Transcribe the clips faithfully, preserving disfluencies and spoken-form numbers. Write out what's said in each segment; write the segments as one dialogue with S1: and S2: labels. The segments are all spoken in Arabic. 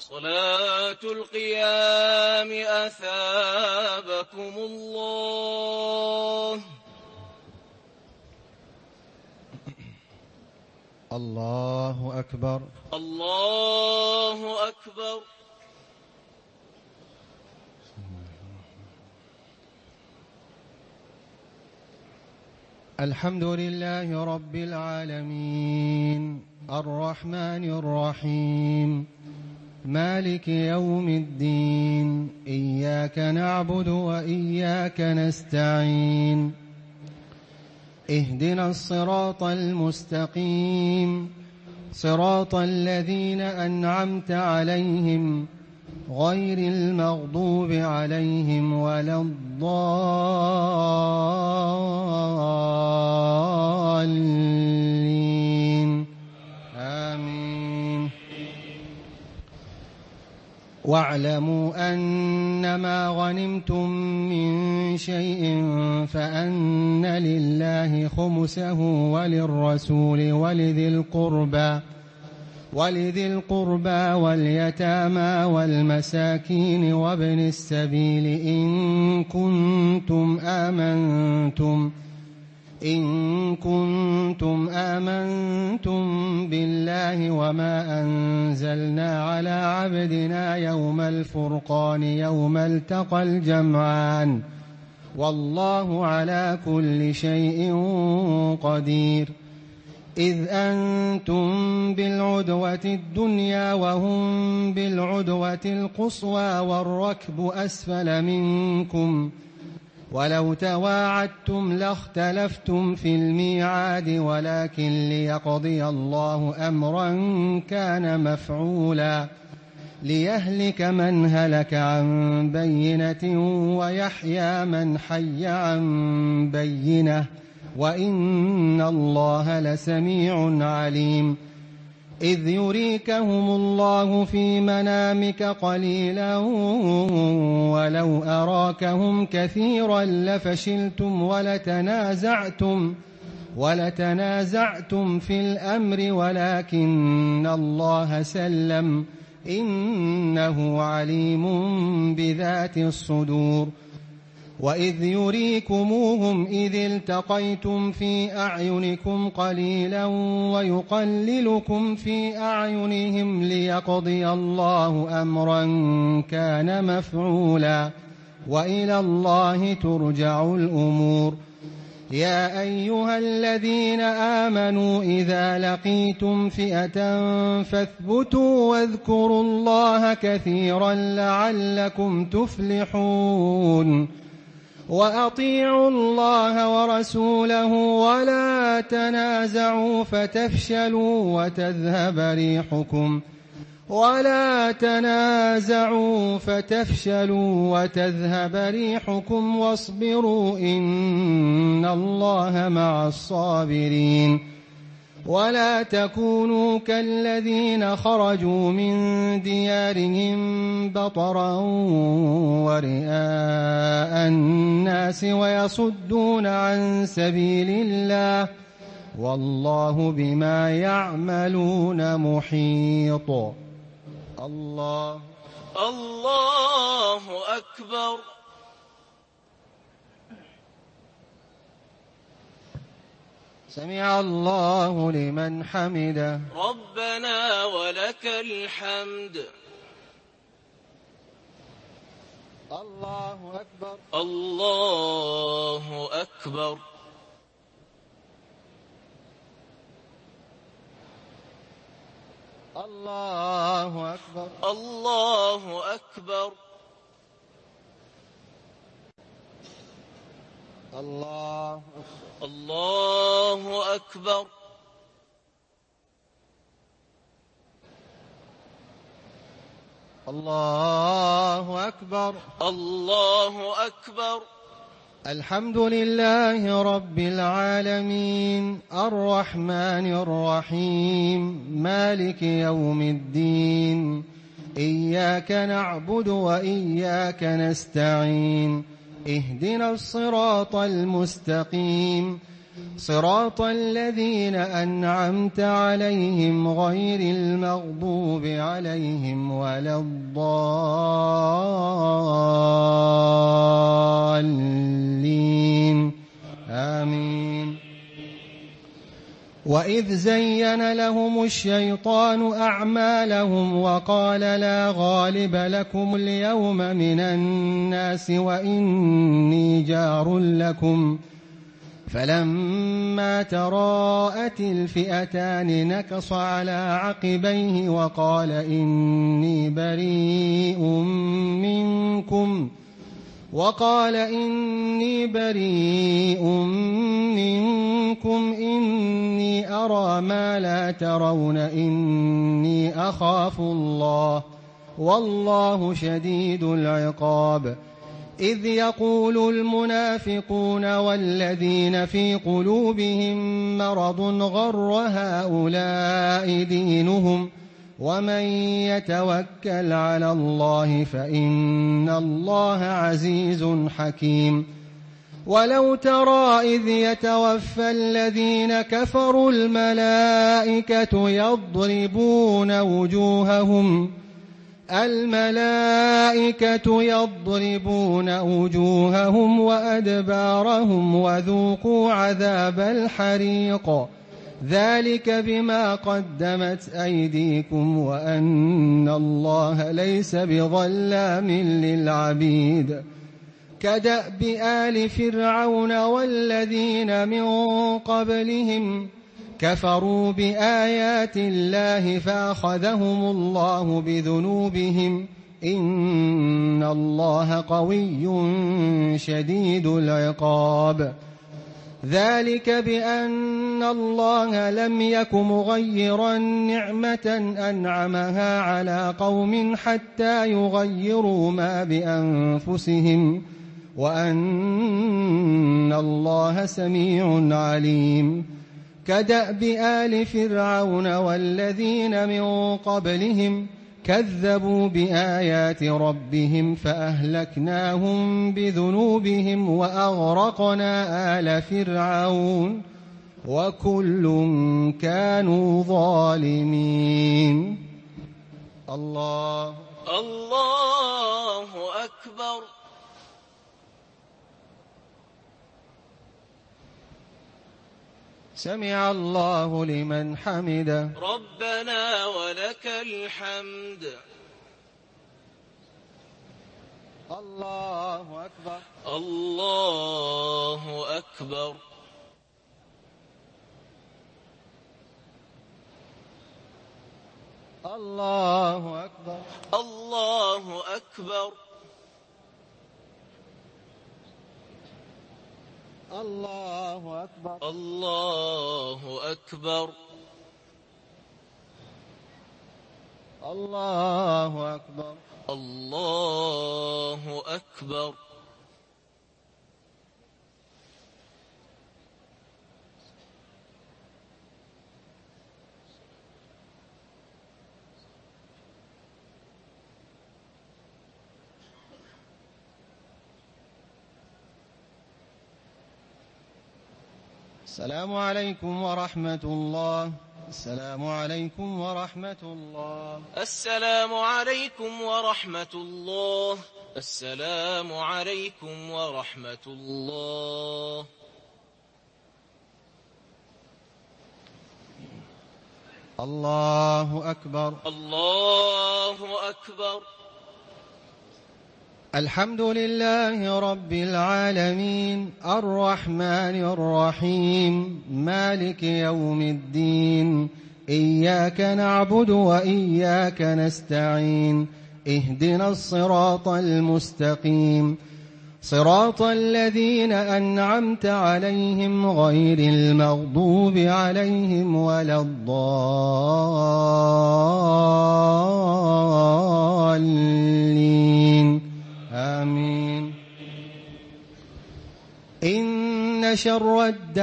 S1: صلاة القيام أثابكم الله.
S2: الله أكبر.
S1: الله أكبر.
S2: الحمد لله رب العالمين الرحمن الرحيم مالك يوم الدين، إياك نعبد وإياك نستعين، اهدنا الصراط المستقيم، صراط الذين أنعمت عليهم غير المغضوب عليهم ولا الضالين، آمين. واعلموا أنما غنمتم من شيء فأن لله خمسه وللرسول ولذي القربى ولذي القربى واليتامى والمساكين وابن السبيل إن كنتم آمنتم إن كنتم آمنتم بالله وما أنزلنا على عبدنا يوم الفرقان يوم التقى الجمعان والله على كل شيء قدير. إذ أنتم بالعدوة الدنيا وهم بالعدوة القصوى والركب أسفل منكم، ولو تواعدتم لاختلفتم في الميعاد ولكن ليقضي الله أمرا كان مفعولا ليهلك من هلك عن بينة ويحيى من حي عن بينة وإن الله لسميع عليم. إذ يريكهم الله في منامك قليلا ولو أراكهم كثيرا لفشلتم ولتنازعتم ولتنازعتم في الأمر ولكن الله سلم إنه عليم بذات الصدور. وإذ يريكموهم إذ التقيتم في أعينكم قليلا ويقللكم في أعينهم ليقضي الله أمرا كان مفعولا وإلى الله ترجع الأمور. يا أيها الذين آمنوا إذا لقيتم فئة فاثبتوا واذكروا الله كثيرا لعلكم تفلحون. وأطيعوا الله ورسوله ولا تنازعوا فتفشلوا وتذهب ريحكم ولا تنازعوا فتفشلوا وتذهب ريحكم واصبروا إن الله مع الصابرين. ولا تكونوا كالذين خرجوا من ديارهم بطرا ورئاء الناس ويصدون عن سبيل الله والله بما يعملون محيط. الله
S1: الله أكبر.
S2: سمع الله لمن حمده.
S1: ربنا ولك الحمد.
S2: الله أكبر.
S1: الله أكبر.
S2: الله أكبر.
S1: الله أكبر.
S2: الله
S1: الله أكبر.
S2: الله أكبر.
S1: الله أكبر.
S2: الحمد لله رب العالمين الرحمن الرحيم مالك يوم الدين، إياك نعبد وإياك نستعين، اهدنا الصراط المستقيم، صراط الذين أنعمت عليهم غير المغضوب عليهم ولا الضالين آمين. وإذ زين لهم الشيطان أعمالهم وقال لا غالب لكم اليوم من الناس وإني جار لكم فلما تراءت الفئتان نكص على عقبيه وقال إني بريء منكم وقال إني بريء منكم إني أرى ما لا ترون إني أخاف الله والله شديد العقاب. إذ يقول المنافقون والذين في قلوبهم مرض غر هؤلاء دينهم ومن يتوكل على الله فإن الله عزيز حكيم. ولو ترى إذ يتوفى الذين كفروا الملائكة يضربون وجوههم الملائكة يضربون وجوههم وأدبارهم وذوقوا عذاب الحريق ذلك بما قدمت أيديكم وأن الله ليس بظلام للعبيد. كدأب آل فرعون والذين من قبلهم كفروا بآيات الله فأخذهم الله بذنوبهم إن الله قوي شديد العقاب. ذلك بأن الله لم يك مغيرا نعمة أنعمها على قوم حتى يغيروا ما بأنفسهم وأن الله سميع عليم. كدأب آل فرعون والذين من قبلهم كذبوا بآيات ربهم فأهلكناهم بذنوبهم وأغرقنا آل فرعون وكل كانوا ظالمين. الله
S1: الله أكبر.
S2: سمع الله لمن حمده.
S1: ربنا ولك الحمد.
S2: الله أكبر.
S1: الله أكبر.
S2: الله أكبر.
S1: الله أكبر.
S2: الله أكبر.
S1: الله أكبر.
S2: الله أكبر.
S1: الله أكبر.
S2: السلام عليكم ورحمة الله. السلام عليكم ورحمة الله.
S1: السلام عليكم ورحمة الله. السلام عليكم ورحمة الله.
S2: الله أكبر.
S1: الله أكبر.
S2: الحمد لله رب العالمين الرحمن الرحيم مالك يوم الدين إياك نعبد وإياك نستعين اهدنا الصراط المستقيم صراط الذين أنعمت عليهم غير المغضوب عليهم ولا الضالين آمين. إن شر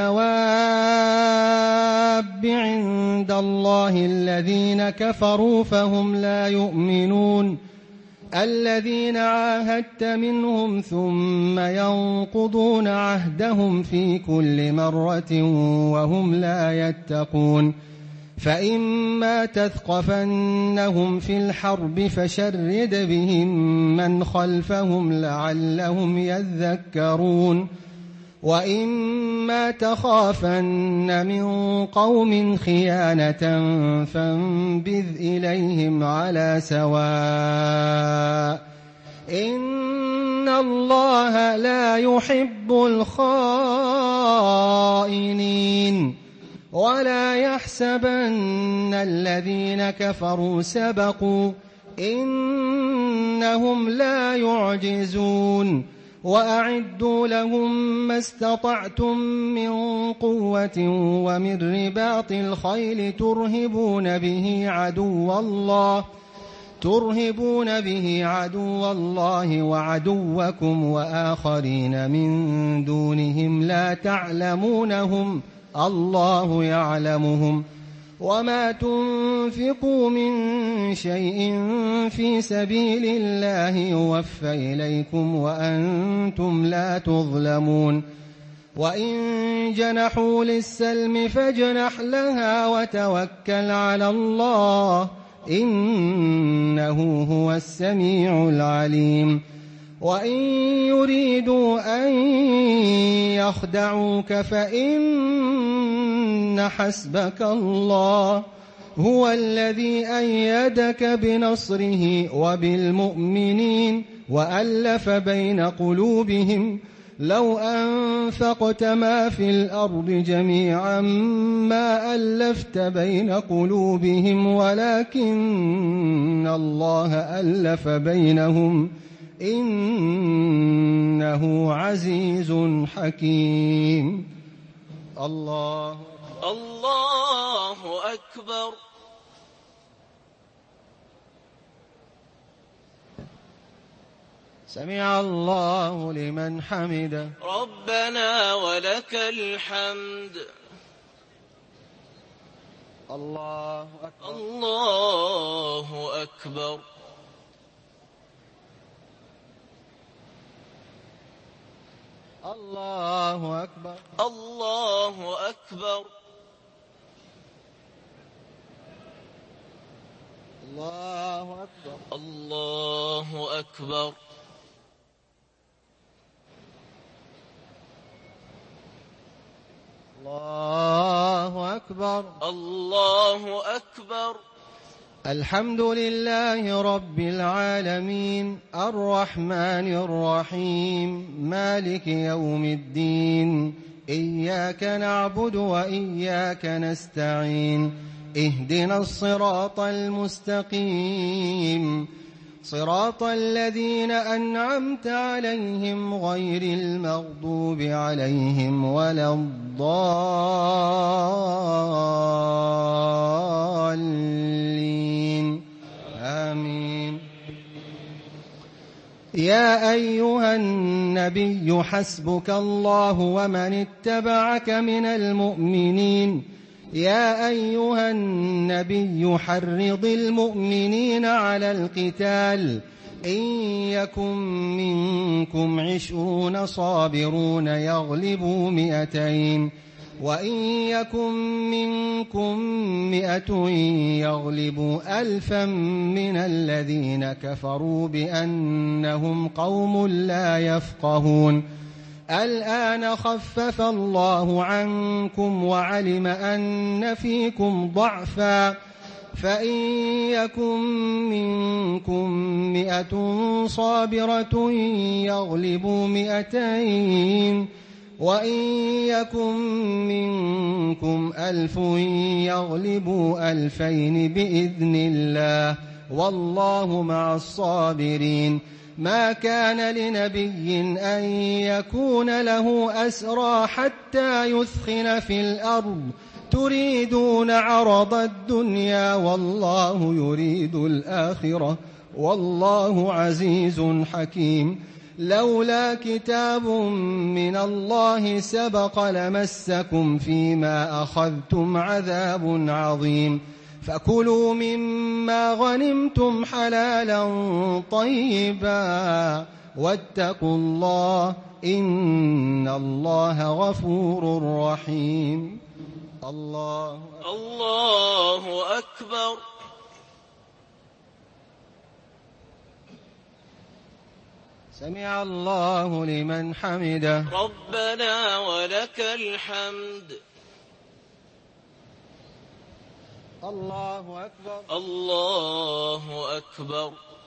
S2: الدواب عند الله الذين كفروا فهم لا يؤمنون الذين عاهدت منهم ثم ينقضون عهدهم في كل مرة وهم لا يتقون فإما تثقفنهم في الحرب فشرد بهم من خلفهم لعلهم يذكرون وإما تخافن من قوم خيانة فانبذ إليهم على سواء إن الله لا يحب الخائنين ولا يحسبن الذين كفروا سبقوا إنهم لا يعجزون وأعدوا لهم ما استطعتم من قوة ومن رباط الخيل ترهبون به عدو الله ترهبون به عدو الله وعدوكم وآخرين من دونهم لا تعلمونهم الله يعلمهم وما تنفقوا من شيء في سبيل الله يوفى إليكم وأنتم لا تظلمون وإن جنحوا للسلم فاجنح لها وتوكل على الله إنه هو السميع العليم وإن يريدوا أن يخدعوك فإن حسبك الله هو الذي أيدك بنصره وبالمؤمنين وألف بين قلوبهم لو أنفقت ما في الأرض جميعا ما ألفت بين قلوبهم ولكن الله ألف بينهم إنه عزيز حكيم. الله
S1: الله أكبر.
S2: سمع الله لمن حمده.
S1: ربنا ولك الحمد.
S2: الله أكبر.
S1: الله أكبر.
S2: الله أكبر.
S1: الله أكبر.
S2: الله أكبر.
S1: الله أكبر.
S2: الله أكبر.
S1: الله أكبر.
S2: الحمد لله رب العالمين الرحمن الرحيم مالك يوم الدين إياك نعبد وإياك نستعين اهدنا الصراط المستقيم صراط الذين أنعمت عليهم غير المغضوب عليهم ولا الضالين آمين. يا أيها النبي حسبك الله ومن اتبعك من المؤمنين يا أيها النبي حرض المؤمنين على القتال إن يكن منكم عشرون صابرون يغلبوا مئتين وإن يكن منكم مئة يغلبوا ألفا من الذين كفروا بأنهم قوم لا يفقهون. الآن خفف الله عنكم وعلم أن فيكم ضعفا فإن يكن منكم مئة صابرة يغلبوا مئتين وإن يكن منكم ألف يغلبوا ألفين بإذن الله والله مع الصابرين. ما كان لنبي أن يكون له أسرى حتى يثخن في الأرض تريدون عرض الدنيا والله يريد الآخرة والله عزيز حكيم. لولا كتاب من الله سبق لمسكم فيما أخذتم عذاب عظيم فكلوا مما غنمتم حلالا طيبا واتقوا الله إن الله غفور رحيم. الله
S1: الله أكبر.
S2: سمع الله لمن حمده.
S1: ربنا ولك الحمد.
S2: الله أكبر.
S1: الله أكبر.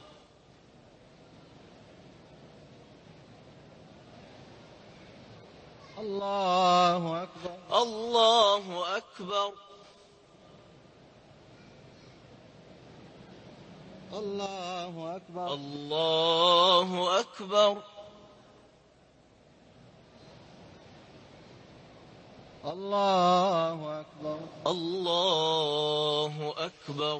S2: الله أكبر.
S1: الله أكبر.
S2: الله أكبر.
S1: الله أكبر.
S2: الله أكبر.
S1: الله أكبر.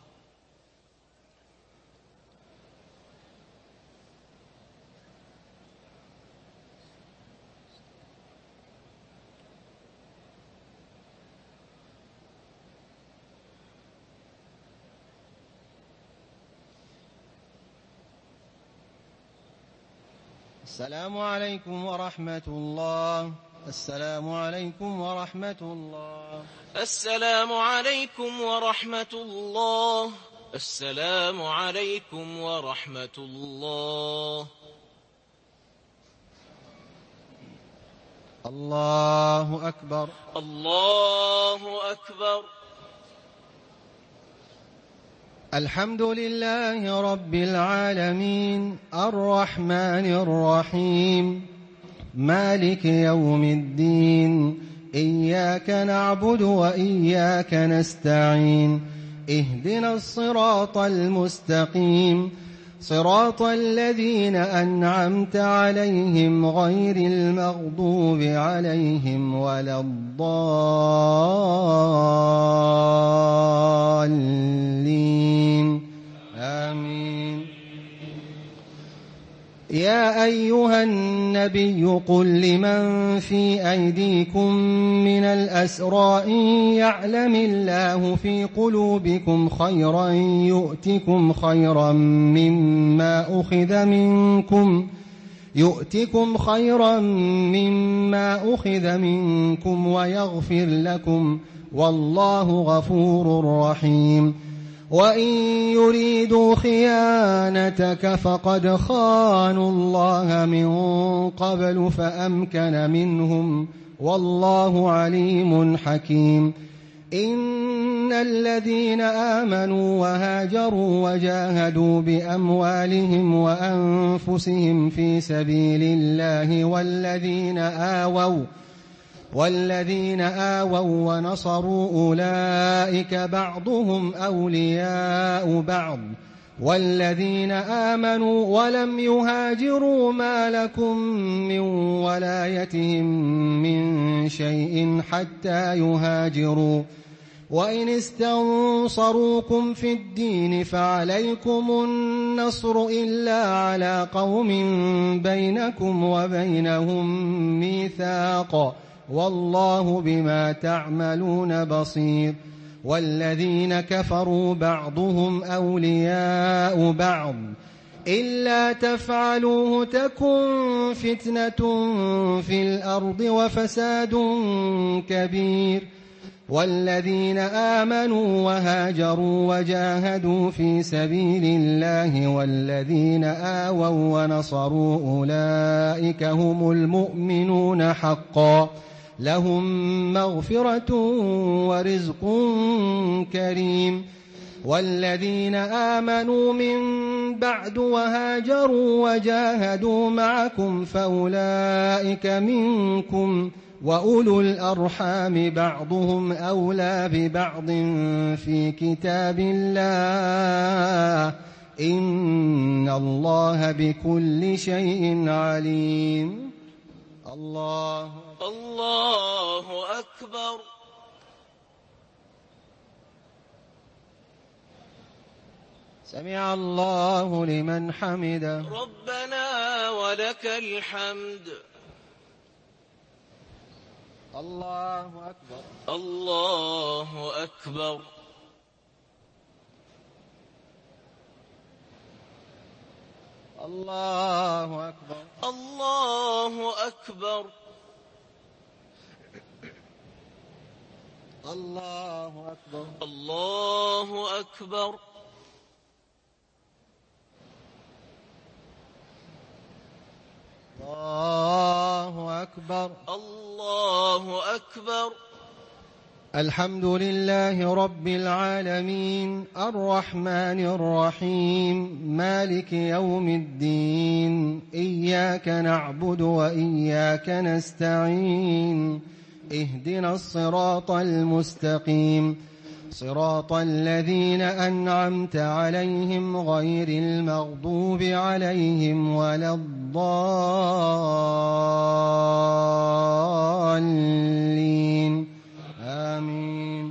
S2: السلام عليكم ورحمة الله. السلام عليكم ورحمة الله.
S1: السلام عليكم ورحمة الله. السلام عليكم ورحمة الله.
S2: الله أكبر.
S1: الله أكبر.
S2: الحمد لله رب العالمين الرحمن الرحيم مالك يوم الدين إياك نعبد وإياك نستعين اهدنا الصراط المستقيم صراط الذين أنعمت عليهم غير المغضوب عليهم ولا الضالين آمين. يا أيها النبي قل لمن في أيديكم من الأسرى إن يعلم الله في قلوبكم خيرا يؤتكم خيرا مما أخذ منكم يؤتكم خيرا مما أخذ منكم ويغفر لكم والله غفور رحيم. وإن يريدوا خيانتك فقد خانوا الله من قبل فأمكن منهم والله عليم حكيم. إن الذين آمنوا وهاجروا وجاهدوا بأموالهم وأنفسهم في سبيل الله والذين آووا والذين آووا ونصروا أولئك بعضهم أولياء بعض والذين آمنوا ولم يهاجروا ما لكم من ولايتهم من شيء حتى يهاجروا وإن استنصروكم في الدين فعليكم النصر إلا على قوم بينكم وبينهم ميثاق والله بما تعملون بصير. والذين كفروا بعضهم أولياء بعض إلا تفعلوه تكن فتنة في الأرض وفساد كبير. والذين آمنوا وهاجروا وجاهدوا في سبيل الله والذين آووا ونصروا أولئك هم المؤمنون حقا لهم مغفرة ورزق كريم. والذين آمنوا من بعد وهاجروا وجاهدوا معكم فأولئك منكم وأولو الأرحام بعضهم أولى ببعض في كتاب الله إن الله بكل شيء عليم. الله
S1: الله أكبر.
S2: سمع الله لمن حمده.
S1: ربنا ولك الحمد.
S2: الله أكبر.
S1: الله أكبر.
S2: الله أكبر.
S1: الله أكبر.
S2: الله أكبر.
S1: الله أكبر.
S2: الله أكبر.
S1: الله أكبر.
S2: الحمد لله رب العالمين الرحمن الرحيم مالك يوم الدين إياك نعبد وإياك نستعين اهدنا الصراط المستقيم صراط الذين أنعمت عليهم غير المغضوب عليهم ولا الضالين آمين.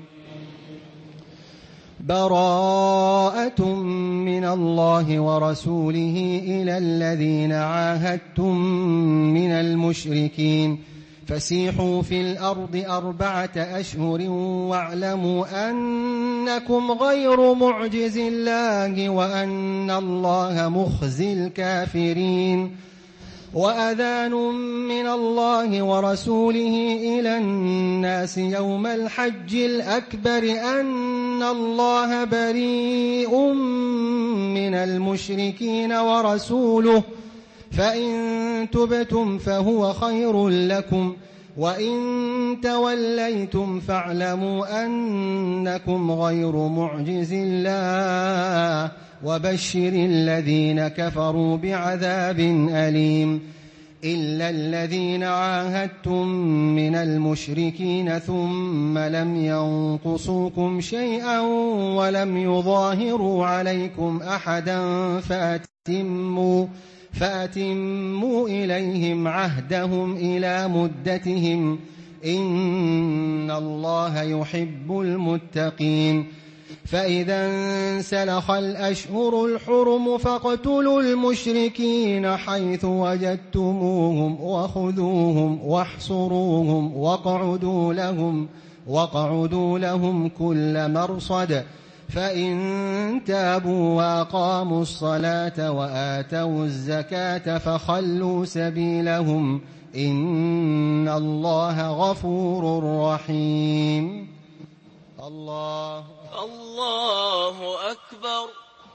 S2: براءة من الله ورسوله إلى الذين عاهدتم من المشركين فسيحوا في الأرض أربعة أشهر واعلموا أنكم غير معجز الله وأن الله مخزي الكافرين. وأذان من الله ورسوله إلى الناس يوم الحج الأكبر أن الله بريء من المشركين ورسوله فإن تبتم فهو خير لكم وإن توليتم فاعلموا أنكم غير معجز الله وبشر الذين كفروا بعذاب أليم. إلا الذين عاهدتم من المشركين ثم لم ينقصوكم شيئا ولم يظاهروا عليكم أحدا فأتموا فأتموا إليهم عهدهم إلى مدتهم إن الله يحب المتقين. فإذا انسلخ الأشهر الحرم فاقتلوا المشركين حيث وجدتموهم وخذوهم واحصروهم واقعدوا لهم, واقعدوا لهم كل مرصد فإن تابوا وأقاموا الصلاة وآتوا الزكاة فخلوا سبيلهم إن الله غفور رحيم. الله
S1: الله أكبر.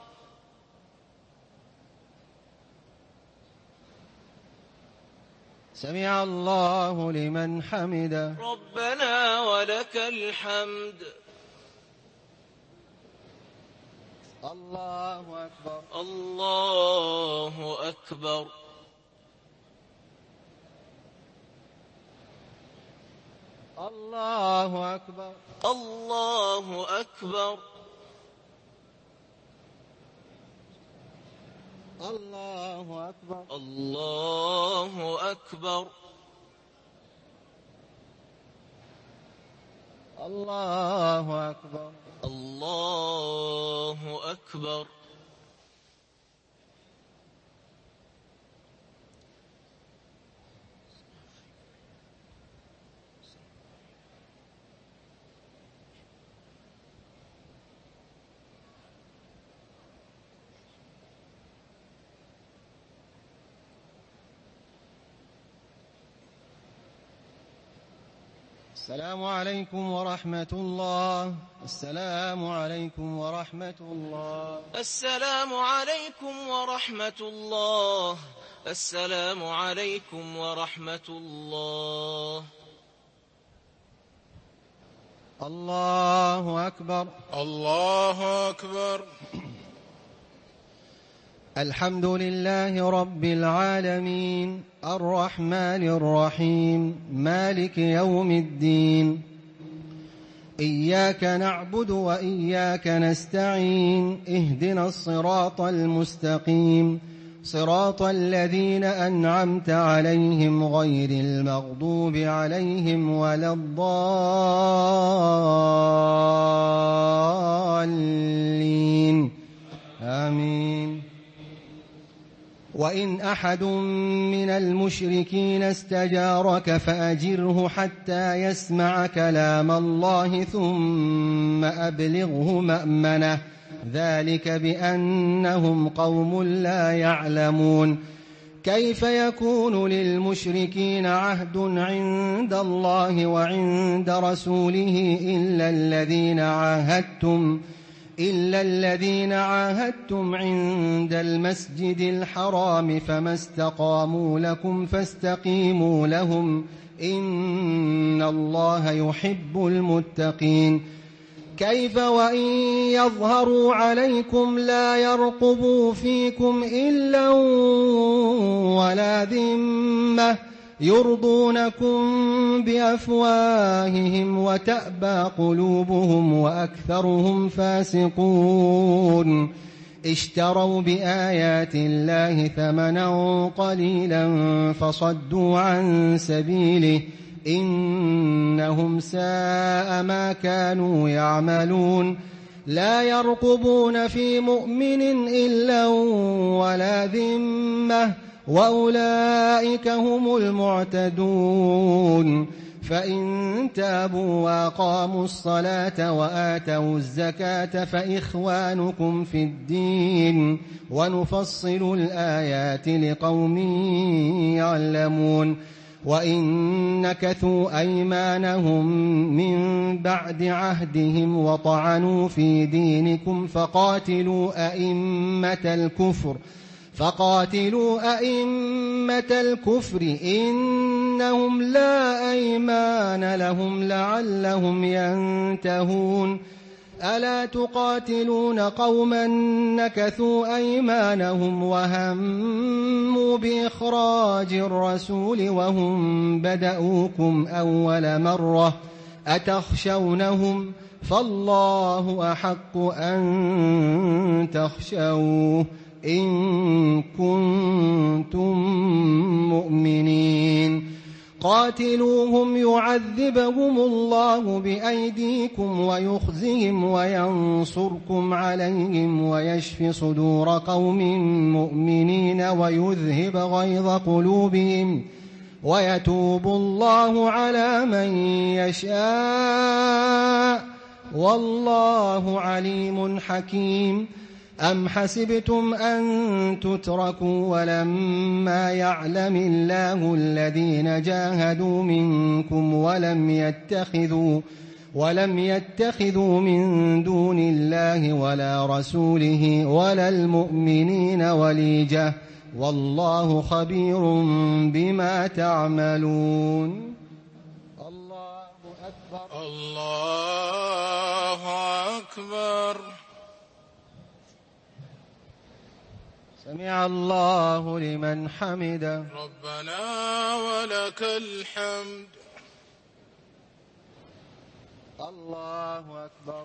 S2: سمع الله لمن حمده.
S1: ربنا ولك الحمد.
S2: الله أكبر.
S1: الله أكبر.
S2: الله أكبر.
S1: الله أكبر.
S2: الله أكبر.
S1: الله أكبر.
S2: الله أكبر.
S1: الله أكبر.
S2: السلام عليكم ورحمة الله. السلام عليكم ورحمة الله.
S1: السلام عليكم ورحمة الله. السلام عليكم ورحمة الله.
S2: الله أكبر.
S3: الله أكبر.
S2: الحمد لله رب العالمين الرحمن الرحيم مالك يوم الدين إياك نعبد وإياك نستعين اهدنا الصراط المستقيم صراط الذين أنعمت عليهم غير المغضوب عليهم ولا الضالين آمين. وإن أحد من المشركين استجارك فأجره حتى يسمع كلام الله ثم أبلغه مأمنه ذلك بأنهم قوم لا يعلمون كيف يكون للمشركين عهد عند الله وعند رسوله إلا الذين عاهدتم إلا الذين عاهدتم عند المسجد الحرام فما استقاموا لكم فاستقيموا لهم إن الله يحب المتقين كيف وإن يظهروا عليكم لا يرقبوا فيكم إلا ولا ذمة يرضونكم بأفواههم وتأبى قلوبهم وأكثرهم فاسقون اشتروا بآيات الله ثمنا قليلا فصدوا عن سبيله إنهم ساء ما كانوا يعملون لا يرقبون في مؤمن إلا ولا ذمة وأولئك هم المعتدون فإن تابوا وأقاموا الصلاة وآتوا الزكاة فإخوانكم في الدين ونفصل الآيات لقوم يعلمون وإن نكثوا أيمانهم من بعد عهدهم وطعنوا في دينكم فقاتلوا أئمة الكفر فقاتلوا أئمة الكفر إنهم لا أيمان لهم لعلهم ينتهون ألا تقاتلون قوما نكثوا أيمانهم وهموا بإخراج الرسول وهم بدأوكم أول مرة أتخشونهم فالله أحق أن تخشوه إن كنتم مؤمنين قاتلوهم يعذبهم الله بأيديكم ويخزهم وينصركم عليهم ويشف صدور قوم مؤمنين ويذهب غيظ قلوبهم ويتوب الله على من يشاء والله عليم حكيم أم حسبتم أن تتركوا ولما يعلم الله الذين جاهدوا منكم ولم يتخذوا ولم يتخذوا من دون الله ولا رسوله ولا المؤمنين وليجة والله خبير بما تعملون الله أكبر
S3: الله أكبر
S2: سمع الله لمن حمده
S3: ربنا ولك الحمد
S2: الله أكبر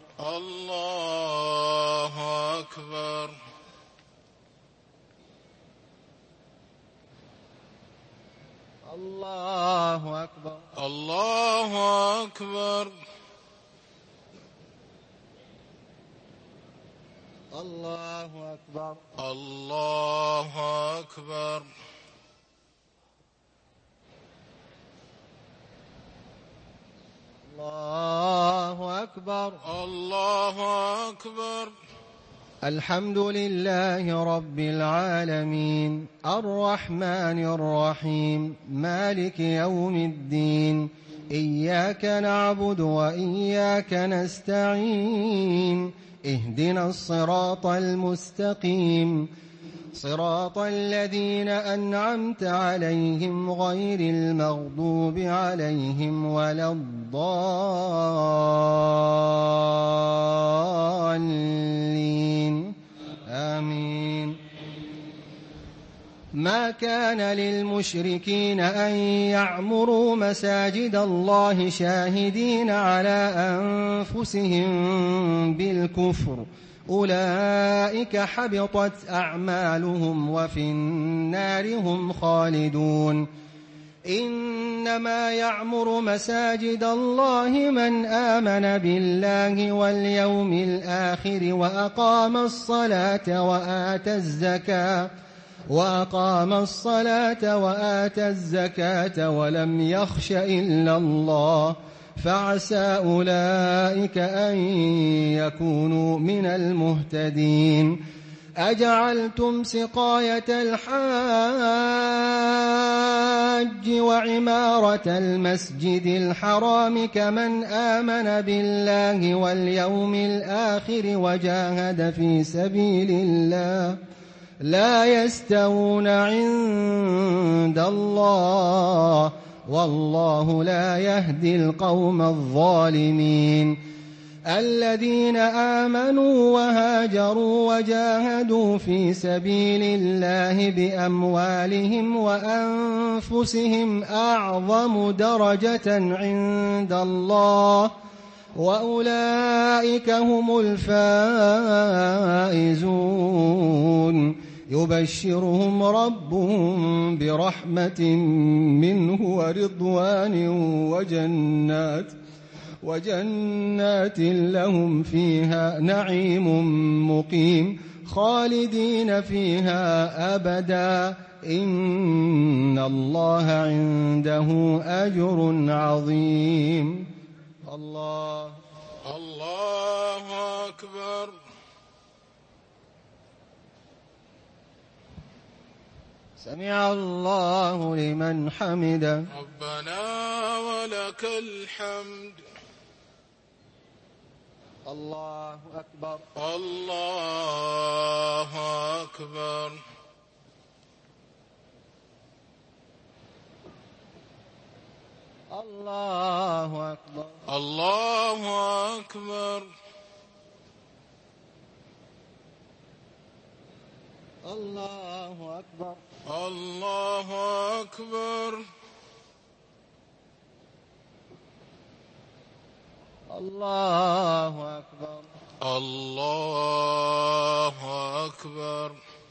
S3: الله أكبر
S2: الله أكبر
S3: الله أكبر
S2: الله أكبر
S3: الله أكبر
S2: الله أكبر
S3: الله أكبر
S2: الحمد لله رب العالمين الرحمن الرحيم مالك يوم الدين إياك نعبد وإياك نستعين اهدنا الصراط المستقيم صراط الذين أنعمت عليهم غير المغضوب عليهم ولا الضالين آمين ما كان للمشركين أن يعمروا مساجد الله شاهدين على أنفسهم بالكفر أولئك حبطت أعمالهم وفي النار هم خالدون إنما يعمر مساجد الله من آمن بالله واليوم الآخر وأقام الصلاة وآتى الزكاة وأقام الصلاة وآتى الزكاة ولم يخش إلا الله فعسى أولئك أن يكونوا من المهتدين. أجعلتم سقاية الحاج وعمارة المسجد الحرام كمن آمن بالله واليوم الآخر وجاهد في سبيل الله لا يستوون عند الله والله لا يهدي القوم الظالمين. الذين آمنوا وهاجروا وجاهدوا في سبيل الله بأموالهم وأنفسهم أعظم درجة عند الله وأولئك هم الفائزون. يبشرهم ربهم برحمة منه ورضوان وجنات وجنات لهم فيها نعيم مقيم خالدين فيها أبدا إن الله عنده أجر عظيم. الله
S3: الله أكبر.
S2: سمع الله لمن حمده.
S3: ربنا ولك الحمد.
S2: الله أكبر.
S3: الله أكبر.
S2: الله أكبر.
S3: الله أكبر.
S2: الله أكبر.
S3: الله أكبر.
S2: الله أكبر.
S3: الله أكبر.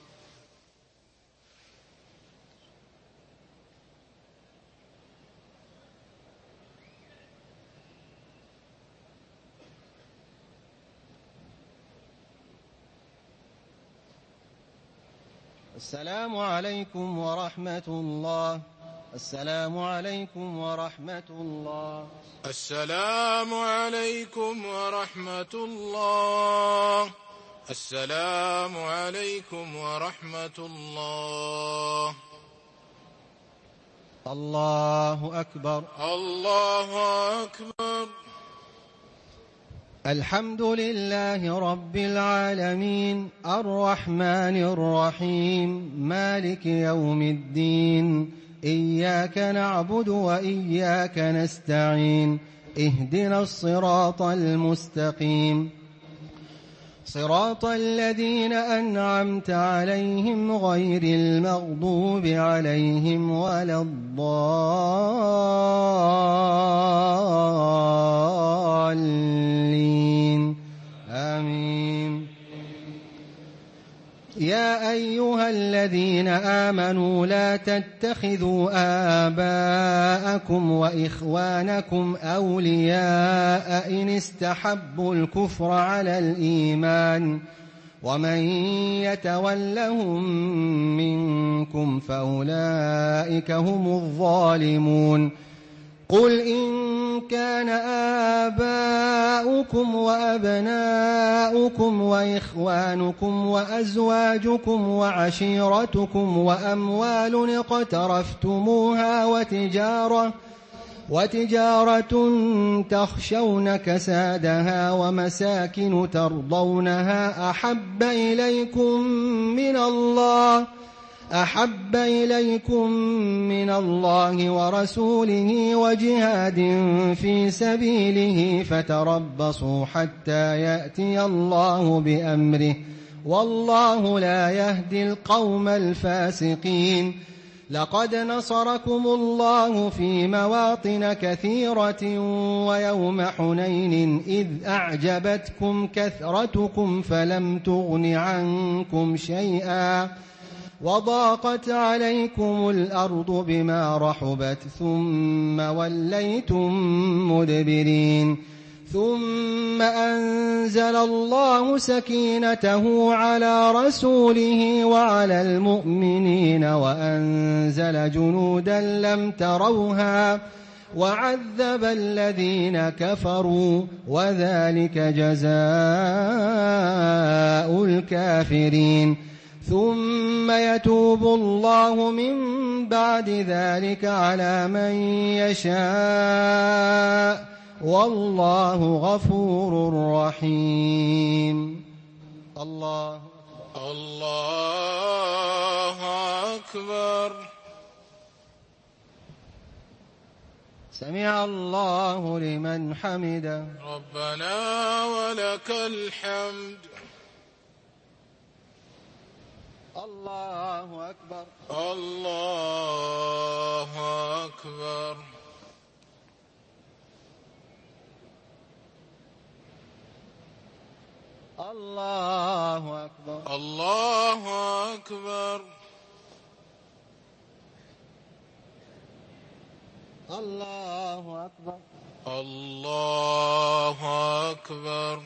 S2: السلام عليكم ورحمة الله. السلام عليكم ورحمة الله.
S3: السلام عليكم ورحمة الله. السلام عليكم ورحمة الله.
S2: الله أكبر.
S3: الله أكبر.
S2: الحمد لله رب العالمين الرحمن الرحيم مالك يوم الدين إياك نعبد وإياك نستعين اهدنا الصراط المستقيم صراط الذين أنعمت عليهم غير المغضوب عليهم ولا الضالين آمين. يا أيها الذين آمنوا لا تتخذوا آباءكم وإخوانكم أولياء إن استحبوا الكفر على الإيمان ومن يتولهم منكم فأولئك هم الظالمون. قل إن كان آباؤكم وأبناؤكم وإخوانكم وأزواجكم وعشيرتكم وأموال اقترفتموها وتجارة وتجارة تخشون كسادها ومساكن ترضونها أحب إليكم من الله أحب إليكم من الله ورسوله وجهاد في سبيله فتربصوا حتى يأتي الله بأمره والله لا يهدي القوم الفاسقين. لقد نصركم الله في مواطن كثيرة ويوم حنين إذ أعجبتكم كثرتكم فلم تغن عنكم شيئا وضاقت عليكم الأرض بما رحبت ثم وليتم مدبرين ثم أنزل الله سكينته على رسوله وعلى المؤمنين وأنزل جنودا لم تروها وعذب الذين كفروا وذلك جزاء الكافرين ثم يتوب الله من بعد ذلك على من يشاء والله غفور رحيم. الله
S3: الله أكبر.
S2: سمع الله لمن حمده.
S3: ربنا ولك الحمد.
S2: الله أكبر.
S3: الله أكبر.
S2: الله أكبر.
S3: الله أكبر.
S2: الله أكبر.
S3: الله أكبر.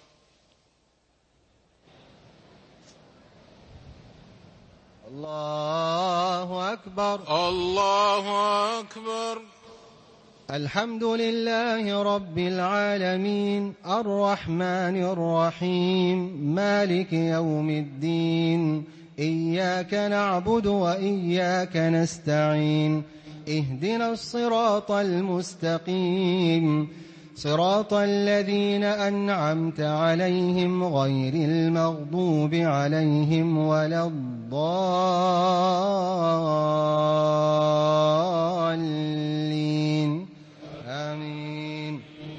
S2: الله أكبر.
S3: الله أكبر.
S2: الحمد لله رب العالمين الرحمن الرحيم مالك يوم الدين إياك نعبد وإياك نستعين اهدنا الصراط المستقيم صراط الذين أنعمت عليهم غير المغضوب عليهم ولا الضالين آمين.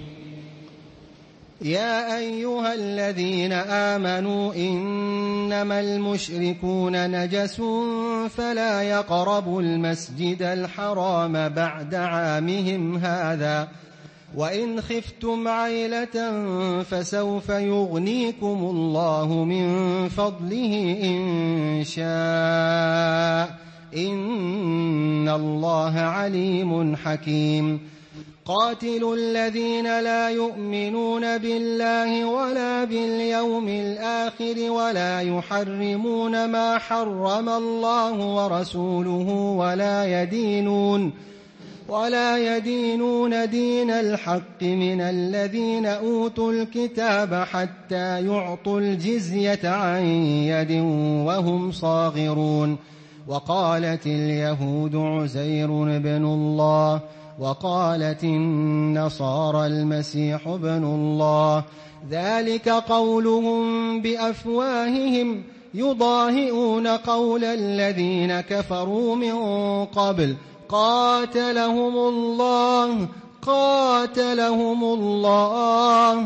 S2: يا أيها الذين آمنوا إنما المشركون نجس فلا يقربوا المسجد الحرام بعد عامهم هذا وإن خفتم عيلة فسوف يغنيكم الله من فضله إن شاء إن الله عليم حكيم. قاتلوا الذين لا يؤمنون بالله ولا باليوم الآخر ولا يحرمون ما حرم الله ورسوله ولا يدينون ولا يدينون دين الحق من الذين أوتوا الكتاب حتى يعطوا الجزية عن يد وهم صاغرون. وقالت اليهود عزير بن الله وقالت النصارى المسيح ابن الله ذلك قولهم بأفواههم يضاهئون قول الذين كفروا من قبل قاتلهم الله قاتلهم الله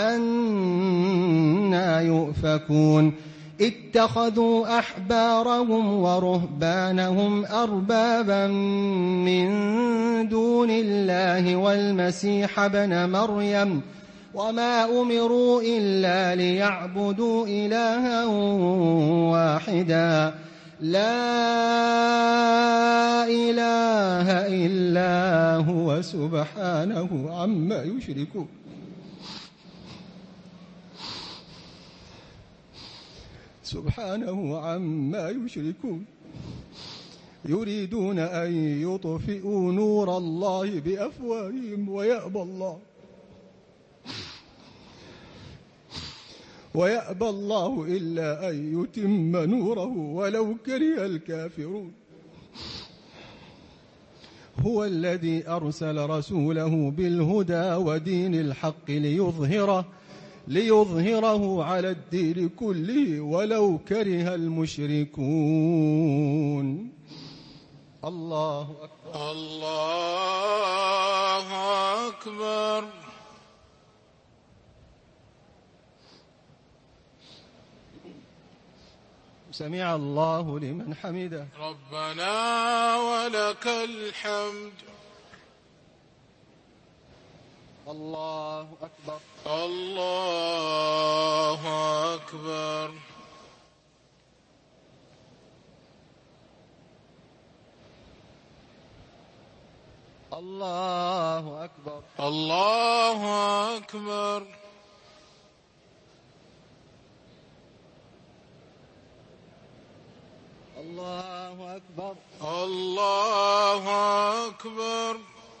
S2: أنى يؤفكون. اتخذوا أحبارهم ورهبانهم أربابا من دون الله والمسيح ابن مريم وما أمروا إلا ليعبدوا إلها واحدا لا إله إلا هو سبحانه عما يشركون. سبحانه عما يشركون. يريدون أن يطفئوا نور الله بأفواههم ويأبى الله ويأبى الله إلا أن يتم نوره ولو كره الكافرون. هو الذي أرسل رسوله بالهدى ودين الحق ليظهره ليظهره على الدين كله ولو كره المشركون. الله أكبر.
S3: الله أكبر.
S2: سمع الله لمن حمده.
S3: ربنا ولك الحمد.
S2: الله أكبر.
S3: الله أكبر.
S2: الله أكبر.
S3: الله أكبر.
S2: الله أكبر.
S3: الله أكبر.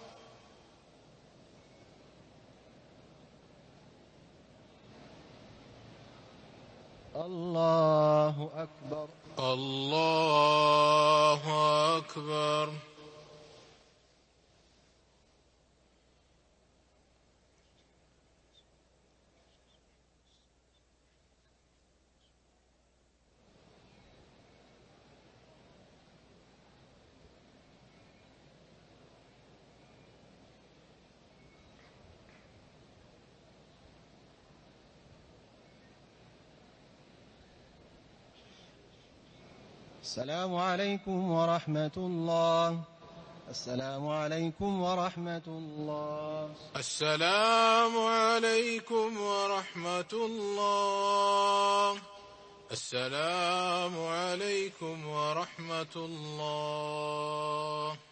S2: الله أكبر.
S3: الله أكبر.
S2: السلام عليكم ورحمة الله. السلام عليكم ورحمة الله.
S3: السلام عليكم ورحمة الله. السلام عليكم ورحمة الله.